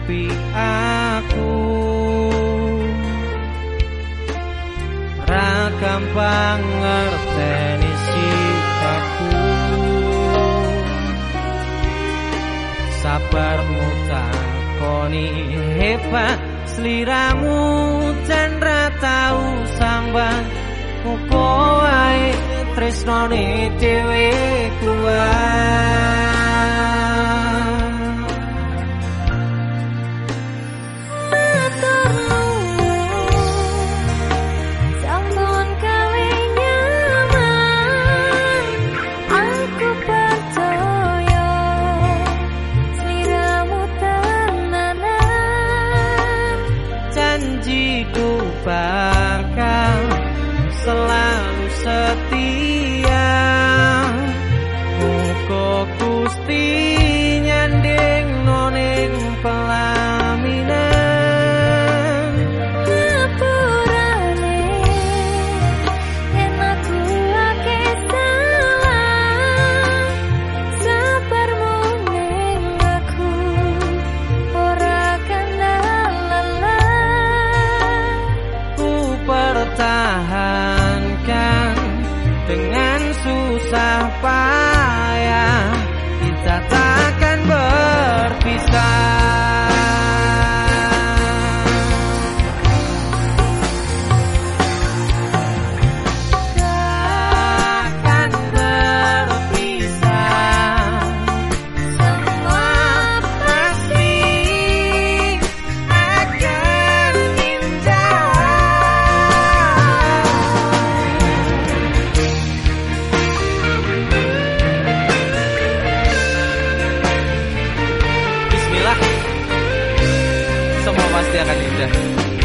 ngadepi aku. Ra gampang ngerteni sikapku, sabarmu takoni hebat sliramu jan ra tau sambat. Muga wae tresnane dhewe kuat. Janjiku bakal selalu setia. Muga Gusti nyanding noning pelaminan. Ngapurane yen aku lagi salah, sabarmu ning aku ora kena pertahankan dengan susah payah, kita takkan berpisah. Takkan berpisah, semua pasti akan indah. Semua pasti akan indah.